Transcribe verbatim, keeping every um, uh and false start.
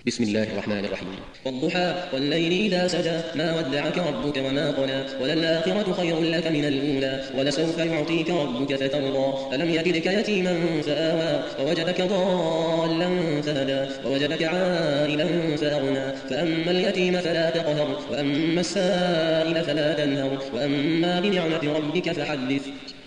بسم الله الرحمن الرحيم. والضحى والليل إذا سجى ما ودعك ربك وما قلى وللآخرة خير لك من الأولى ولسوف يعطيك ربك فترضى ألم يجدك يتيما فآوى ووجدك ضالا فهدى ووجدك عائلا فأغنى فأما اليتيم فلا تقهر وأما السائل فلا تنهر وأما بنعمة ربك فحدث.